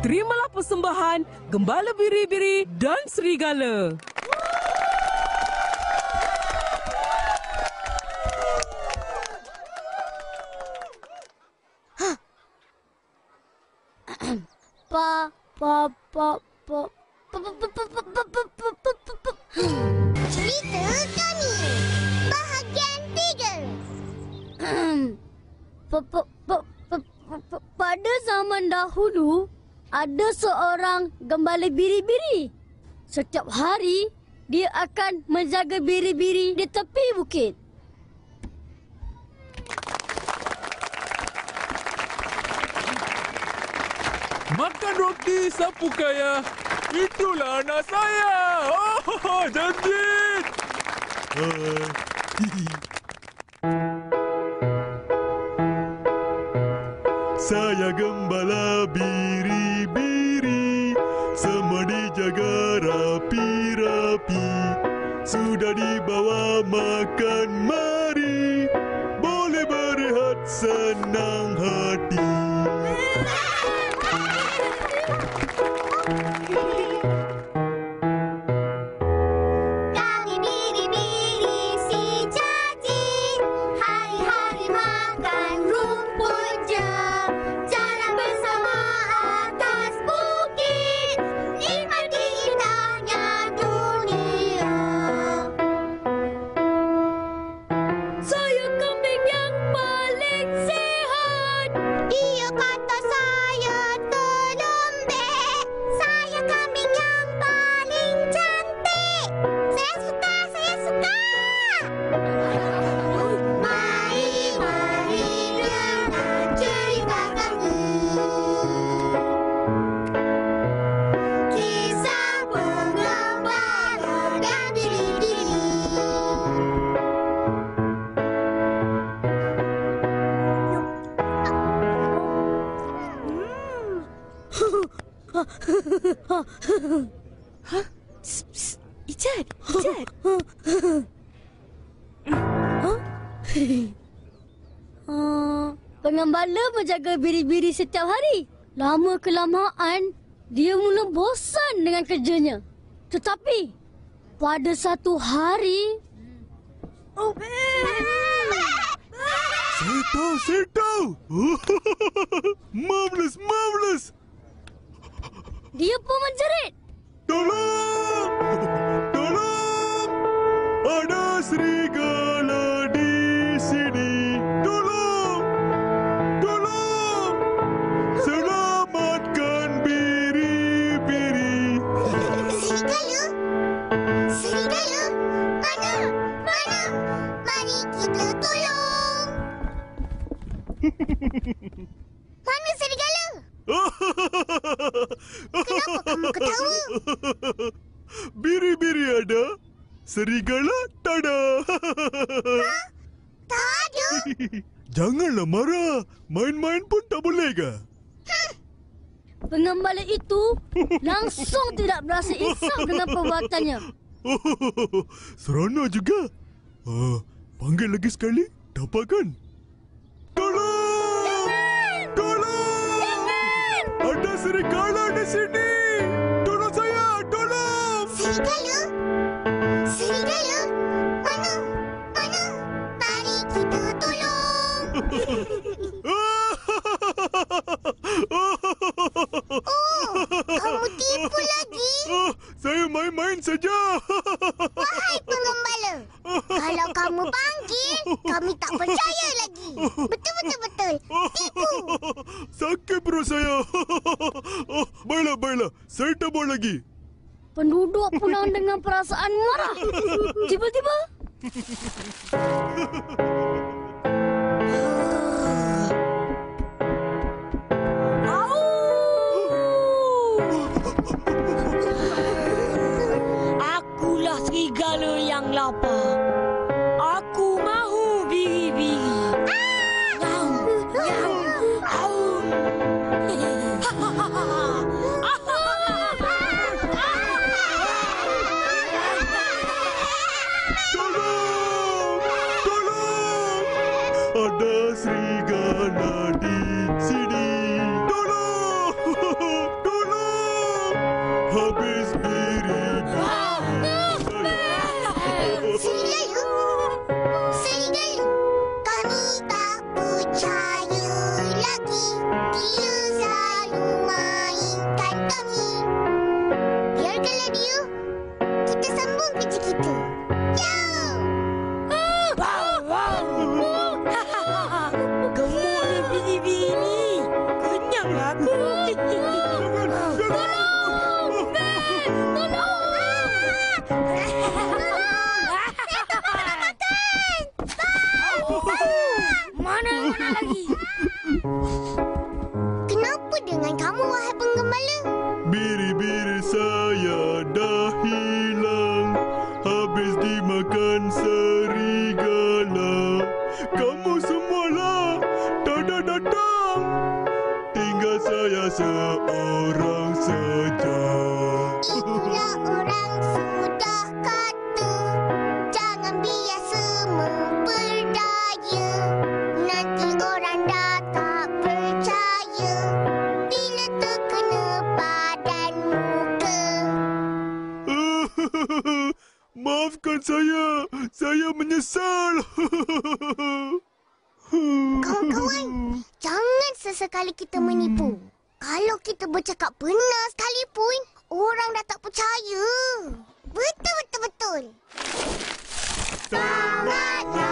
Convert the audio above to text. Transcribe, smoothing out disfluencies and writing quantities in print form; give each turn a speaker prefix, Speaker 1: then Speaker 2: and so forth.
Speaker 1: terimalah persembahan Gembala Biri-Biri dan Serigala.
Speaker 2: Cerita kami bahagian 3.
Speaker 3: Pada zaman dahulu, ada seorang gembala biri-biri. Setiap hari, dia akan menjaga biri-biri di tepi bukit.
Speaker 4: Makan roti sapu kaya. Itulah anak saya. Oh, janji. Saya gembala biri-biri, semua dijaga rapi-rapi. Sudah dibawa makan, mari boleh berehat senang hati.
Speaker 2: Kami biri-biri si caci, hari-hari makan rumput je. Jalan bersama atas bukit, nikmati indahnya dunia.
Speaker 3: Saya kambing yang paling sehat.
Speaker 2: Dia kata saya terlembek. Saya kambing yang paling cantik. Saya suka, saya suka. Mari, mari dengar cerita kami. Kisah penggembala dan biri-biri.
Speaker 1: Ijat.
Speaker 3: Pengembala menjaga biri-biri setiap hari. Lama kelamaan, dia mula bosan dengan kerjanya. Tetapi, pada satu hari...
Speaker 4: Saya tahu. Marvelous, marvelous.
Speaker 3: Dia pun menjerit.
Speaker 4: Tolong! Tolong! Ada serigala di sini. Tolong! Tolong! Selamatkan biri-biri.
Speaker 2: Serigala? Serigala? Mana? Mana? Mari kita tolong. Mana serigala? Kenapa kamu ketawa?
Speaker 4: Biri-biri ada, serigala tak ada.
Speaker 2: Tak ada.
Speaker 4: Janganlah marah. Main-main pun tak boleh ke?
Speaker 3: Pengembala itu langsung tidak berasa insaf dengan perbuatannya.
Speaker 4: Seronok juga. Panggil lagi sekali. Dapat kan? Tolong! Tolong! Ada serigala di sini. Tolong saya, tolong!
Speaker 2: Serigala? Serigala? Mana? Mana? Mari kita tolong. Oh, kamu tipu lagi.
Speaker 4: Saya main-main saja.
Speaker 2: Wahai pengembala, kalau kamu panggil, kami tak percaya lagi. Betul-betul-betul. Tipu.
Speaker 4: Sakit perut saya. Baiklah. Saya tak buat lagi.
Speaker 3: Penduduk pulang dengan perasaan marah. Tiba-tiba...
Speaker 1: Akulah serigala yang lapar. Aku mahu biri-biri. Nyau, nyau, au.
Speaker 4: Tolong! Ada serigala di sini. Tolong! saya seorang saja.
Speaker 2: Itulah orang sudah kata, jangan biasa memperdaya. Nanti orang dah tak percaya bila terkena padan muka.
Speaker 4: Maafkan saya menyesal.
Speaker 2: Kawan-kawan, jangan sesekali kita menipu. Kalau kita bercakap benar sekalipun, orang dah tak percaya. Betul. Selamat